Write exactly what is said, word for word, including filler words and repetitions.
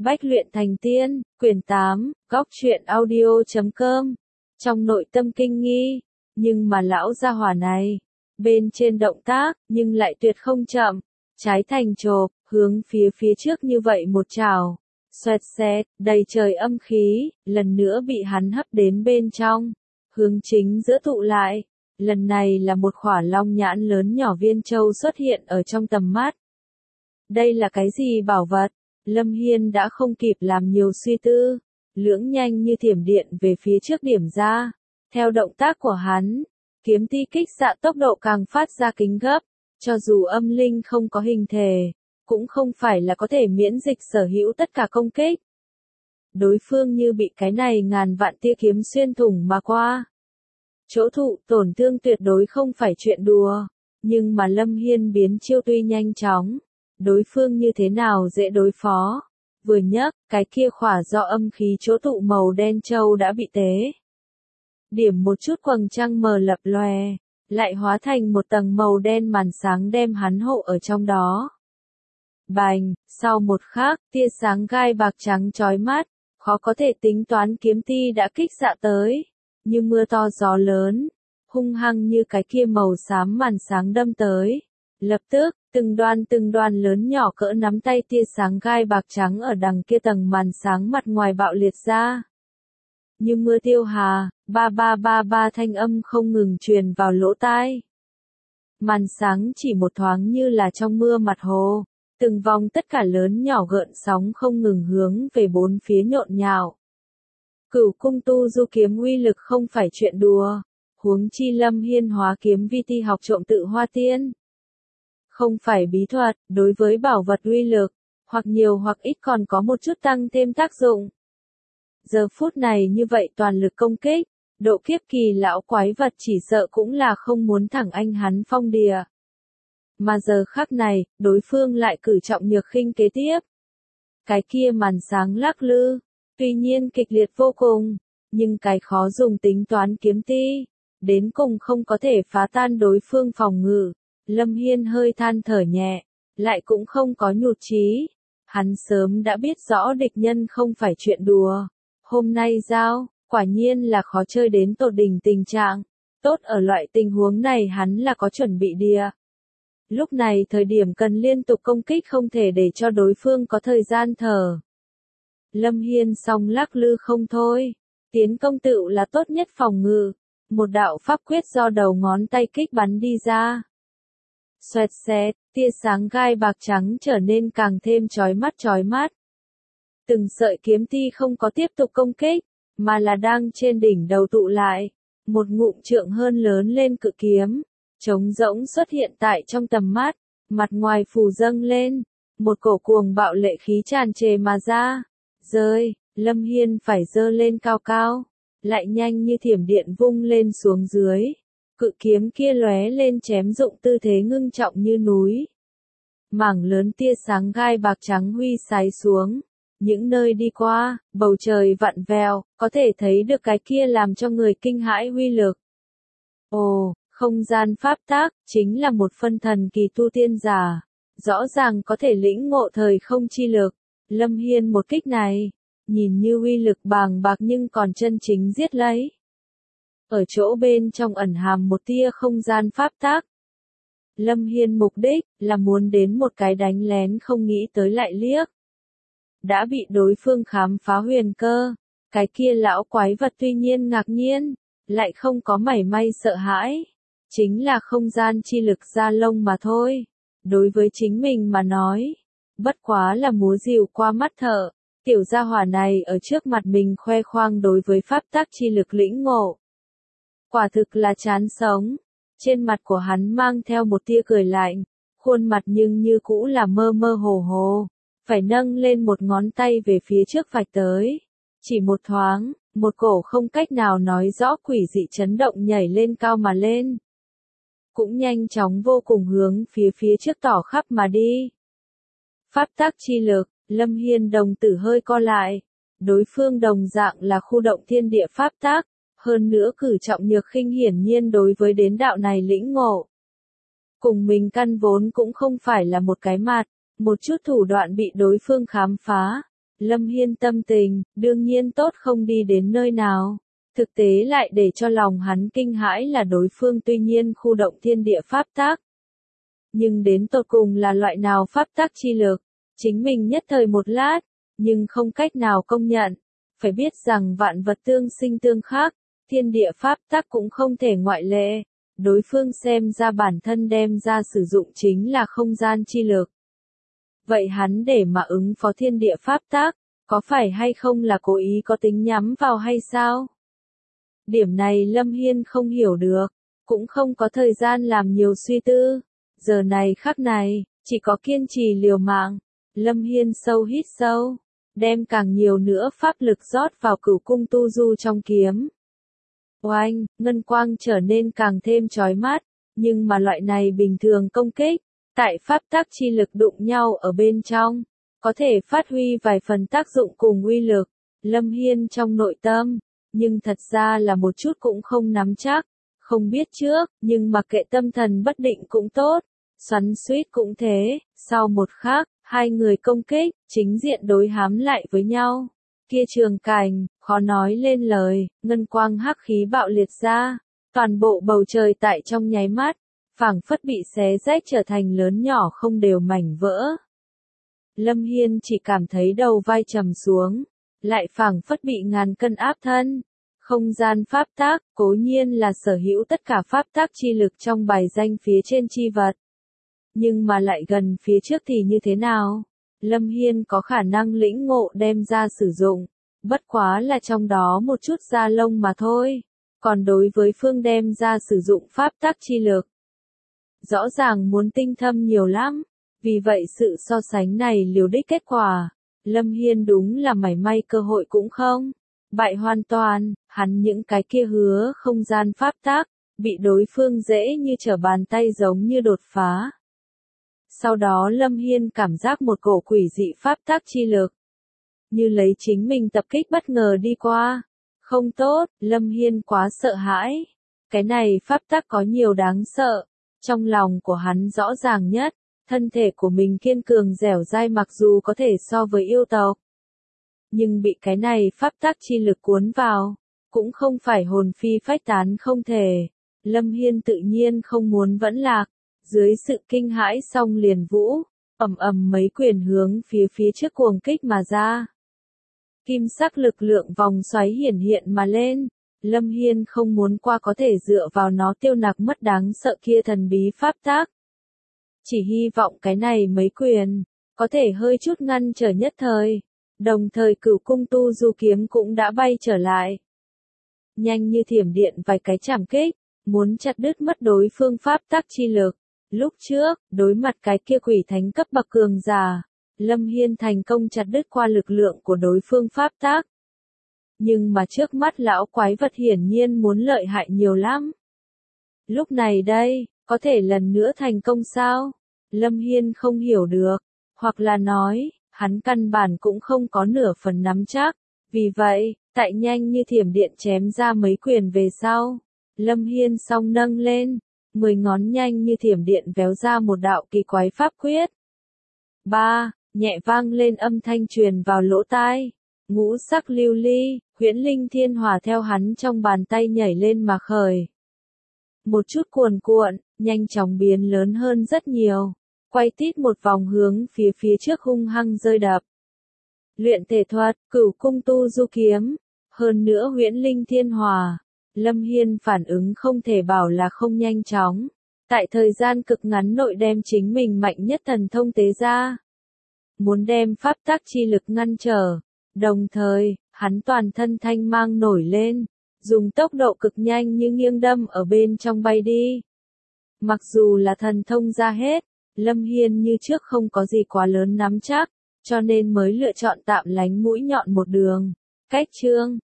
Bách luyện thành tiên, quyển tám, góc truyện audio chấm com. Trong nội tâm kinh nghi, nhưng mà lão gia hỏa này, bên trên động tác, nhưng lại tuyệt không chậm, trái thành chộp, hướng phía phía trước như vậy một trảo, xoẹt xẹt, đầy trời âm khí, lần nữa bị hắn hấp đến bên trong, hướng chính giữa tụ lại. Lần này là một khỏa long nhãn lớn nhỏ viên châu xuất hiện ở trong tầm mắt. Đây là cái gì bảo vật? Lâm Hiên đã không kịp làm nhiều suy tư, lưỡng nhanh như thiểm điện về phía trước điểm ra. Theo động tác của hắn, kiếm ti kích xạ tốc độ càng phát ra kính gấp, cho dù âm linh không có hình thể, cũng không phải là có thể miễn dịch sở hữu tất cả công kích. Đối phương như bị cái này ngàn vạn tia kiếm xuyên thủng mà qua. Chỗ thụ tổn thương tuyệt đối không phải chuyện đùa, nhưng mà Lâm Hiên biến chiêu tuy nhanh chóng, đối phương như thế nào dễ đối phó. Vừa nhấc, cái kia khỏa do âm khí chỗ tụ màu đen châu đã bị tế. Điểm một chút quầng trăng mờ lập lòe, lại hóa thành một tầng màu đen màn sáng đem hắn hộ ở trong đó. Bành, sau một khắc, tia sáng gai bạc trắng chói mắt, khó có thể tính toán kiếm ti đã kích xạ tới, như mưa to gió lớn, hung hăng như cái kia màu xám màn sáng đâm tới. Lập tức, từng đoàn từng đoàn lớn nhỏ cỡ nắm tay tia sáng gai bạc trắng ở đằng kia tầng màn sáng mặt ngoài bạo liệt ra. Như mưa tiêu hà, ba ba ba ba thanh âm không ngừng truyền vào lỗ tai. Màn sáng chỉ một thoáng như là trong mưa mặt hồ, từng vòng tất cả lớn nhỏ gợn sóng không ngừng hướng về bốn phía nhộn nhạo. Cửu cung tu du kiếm uy lực không phải chuyện đùa, huống chi Lâm Hiên hóa kiếm vi ti học trộm tự hoa tiên. Không phải bí thuật, đối với bảo vật uy lực, hoặc nhiều hoặc ít còn có một chút tăng thêm tác dụng. Giờ phút này như vậy toàn lực công kích, độ kiếp kỳ lão quái vật chỉ sợ cũng là không muốn thẳng anh hắn phong đìa. Mà giờ khắc này, đối phương lại cử trọng nhược khinh kế tiếp. Cái kia màn sáng lắc lư, tuy nhiên kịch liệt vô cùng, nhưng cái khó dùng tính toán kiếm ti, đến cùng không có thể phá tan đối phương phòng ngự. Lâm Hiên hơi than thở nhẹ, lại cũng không có nhụt chí. Hắn sớm đã biết rõ địch nhân không phải chuyện đùa. Hôm nay giao, quả nhiên là khó chơi đến tột đỉnh tình trạng. Tốt ở loại tình huống này hắn là có chuẩn bị đìa. Lúc này thời điểm cần liên tục công kích không thể để cho đối phương có thời gian thở. Lâm Hiên song lắc lư không thôi. Tiến công tựu là tốt nhất phòng ngự. Một đạo pháp quyết do đầu ngón tay kích bắn đi ra. Xoẹt xẹt, tia sáng gai bạc trắng trở nên càng thêm chói mắt chói mắt. Từng sợi kiếm ti không có tiếp tục công kích, mà là đang trên đỉnh đầu tụ lại. Một ngụm trượng hơn lớn lên cự kiếm, trống rỗng xuất hiện tại trong tầm mắt, mặt ngoài phù dâng lên, một cổ cuồng bạo lệ khí tràn trề mà ra. Rơi, Lâm Hiên phải giơ lên cao cao, lại nhanh như thiểm điện vung lên xuống dưới. Cự kiếm kia lóe lên chém dụng tư thế ngưng trọng như núi. Mảng lớn tia sáng gai bạc trắng huy sái xuống. Những nơi đi qua, bầu trời vặn vẹo, có thể thấy được cái kia làm cho người kinh hãi uy lực. Ồ, không gian pháp tác, chính là một phân thần kỳ tu tiên giả. Rõ ràng có thể lĩnh ngộ thời không chi lực. Lâm Hiên một kích này, nhìn như uy lực bàng bạc nhưng còn chân chính giết lấy. Ở chỗ bên trong ẩn hàm một tia không gian pháp tác. Lâm Hiên mục đích là muốn đến một cái đánh lén không nghĩ tới lại liếc. Đã bị đối phương khám phá huyền cơ. Cái kia lão quái vật tuy nhiên ngạc nhiên, lại không có mảy may sợ hãi. Chính là không gian chi lực da lông mà thôi. Đối với chính mình mà nói, bất quá là múa rìu qua mắt thợ. Tiểu gia hỏa này ở trước mặt mình khoe khoang đối với pháp tác chi lực lĩnh ngộ. Quả thực là chán sống. Trên mặt của hắn mang theo một tia cười lạnh, khuôn mặt nhưng như cũ là mơ mơ hồ hồ, phải nâng lên một ngón tay về phía trước vạch tới. Chỉ một thoáng, một cổ không cách nào nói rõ quỷ dị chấn động nhảy lên cao mà lên. Cũng nhanh chóng vô cùng hướng phía phía trước tỏ khắp mà đi. Pháp tác chi lực, Lâm Hiên đồng tử hơi co lại. Đối phương đồng dạng là khu động thiên địa pháp tác. Hơn nữa cử trọng nhược khinh hiển nhiên đối với đến đạo này lĩnh ngộ. Cùng mình căn vốn cũng không phải là một cái mặt, một chút thủ đoạn bị đối phương khám phá. Lâm Hiên tâm tình, đương nhiên tốt không đi đến nơi nào. Thực tế lại để cho lòng hắn kinh hãi là đối phương tuy nhiên khu động thiên địa pháp tác. Nhưng đến tột cùng là loại nào pháp tác chi lực, chính mình nhất thời một lát, nhưng không cách nào công nhận. Phải biết rằng vạn vật tương sinh tương khắc, thiên địa pháp tác cũng không thể ngoại lệ. Đối phương xem ra bản thân đem ra sử dụng chính là không gian chi lực. Vậy hắn để mà ứng phó thiên địa pháp tác, có phải hay không là cố ý có tính nhắm vào hay sao? Điểm này Lâm Hiên không hiểu được, cũng không có thời gian làm nhiều suy tư. Giờ này khắc này, chỉ có kiên trì liều mạng. Lâm Hiên sâu hít sâu, đem càng nhiều nữa pháp lực rót vào cửu cung tu du trong kiếm. Oanh, ngân quang trở nên càng thêm chói mắt, nhưng mà loại này bình thường công kích, tại pháp tác chi lực đụng nhau ở bên trong, có thể phát huy vài phần tác dụng cùng uy lực. Lâm Hiên trong nội tâm, nhưng thật ra là một chút cũng không nắm chắc, không biết trước, nhưng mà kệ tâm thần bất định cũng tốt, xoắn xuýt cũng thế. Sau một khắc, hai người công kích, chính diện đối hám lại với nhau. Kia trường cảnh, khó nói lên lời, ngân quang hắc khí bạo liệt ra, toàn bộ bầu trời tại trong nháy mắt, phảng phất bị xé rách trở thành lớn nhỏ không đều mảnh vỡ. Lâm Hiên chỉ cảm thấy đầu vai trầm xuống, lại phảng phất bị ngàn cân áp thân. Không gian pháp tác, cố nhiên là sở hữu tất cả pháp tác chi lực trong bài danh phía trên chi vật. Nhưng mà lại gần phía trước thì như thế nào? Lâm Hiên có khả năng lĩnh ngộ đem ra sử dụng, bất quá là trong đó một chút da lông mà thôi. Còn đối với phương đem ra sử dụng pháp tác chi lực, rõ ràng muốn tinh thâm nhiều lắm. Vì vậy sự so sánh này liều đích kết quả, Lâm Hiên đúng là mảy may cơ hội cũng không. Bại hoàn toàn, hắn những cái kia hứa không gian pháp tác, bị đối phương dễ như trở bàn tay giống như đột phá. Sau đó Lâm Hiên cảm giác một cổ quỷ dị pháp tác chi lực, như lấy chính mình tập kích bất ngờ đi qua. Không tốt, Lâm Hiên quá sợ hãi. Cái này pháp tác có nhiều đáng sợ. Trong lòng của hắn rõ ràng nhất, thân thể của mình kiên cường dẻo dai mặc dù có thể so với yêu tộc. Nhưng bị cái này pháp tác chi lực cuốn vào, cũng không phải hồn phi phách tán không thể. Lâm Hiên tự nhiên không muốn vẫn lạc. Dưới sự kinh hãi xong liền vũ, ầm ầm mấy quyền hướng phía phía trước cuồng kích mà ra. Kim sắc lực lượng vòng xoáy hiển hiện mà lên. Lâm Hiên không muốn qua có thể dựa vào nó tiêu nặc mất đáng sợ kia thần bí pháp tác. Chỉ hy vọng cái này mấy quyền, có thể hơi chút ngăn trở nhất thời. Đồng thời cửu cung tu du kiếm cũng đã bay trở lại. Nhanh như thiểm điện vài cái chảm kích, muốn chặt đứt mất đối phương pháp tác chi lực. Lúc trước, đối mặt cái kia quỷ thánh cấp bậc cường giả, Lâm Hiên thành công chặt đứt qua lực lượng của đối phương pháp tác. Nhưng mà trước mắt lão quái vật hiển nhiên muốn lợi hại nhiều lắm. Lúc này đây, có thể lần nữa thành công sao? Lâm Hiên không hiểu được, hoặc là nói, hắn căn bản cũng không có nửa phần nắm chắc. Vì vậy, tại nhanh như thiểm điện chém ra mấy quyền về sau, Lâm Hiên song nâng lên. Mười ngón nhanh như thiểm điện véo ra một đạo kỳ quái pháp quyết. Ba, nhẹ vang lên âm thanh truyền vào lỗ tai. Ngũ sắc lưu ly, huyễn linh thiên hỏa theo hắn trong bàn tay nhảy lên mà khởi. Một chút cuồn cuộn, nhanh chóng biến lớn hơn rất nhiều. Quay tít một vòng hướng phía phía trước hung hăng rơi đập. Luyện thể thuật, cửu cung tu du kiếm. Hơn nữa huyễn linh thiên hỏa. Lâm Hiên phản ứng không thể bảo là không nhanh chóng. Tại thời gian cực ngắn nội đem chính mình mạnh nhất thần thông tế ra. Muốn đem pháp tác chi lực ngăn trở. Đồng thời, hắn toàn thân thanh mang nổi lên. Dùng tốc độ cực nhanh như nghiêng đâm ở bên trong bay đi. Mặc dù là thần thông ra hết, Lâm Hiên như trước không có gì quá lớn nắm chắc. Cho nên mới lựa chọn tạm lánh mũi nhọn một đường. Cách chương.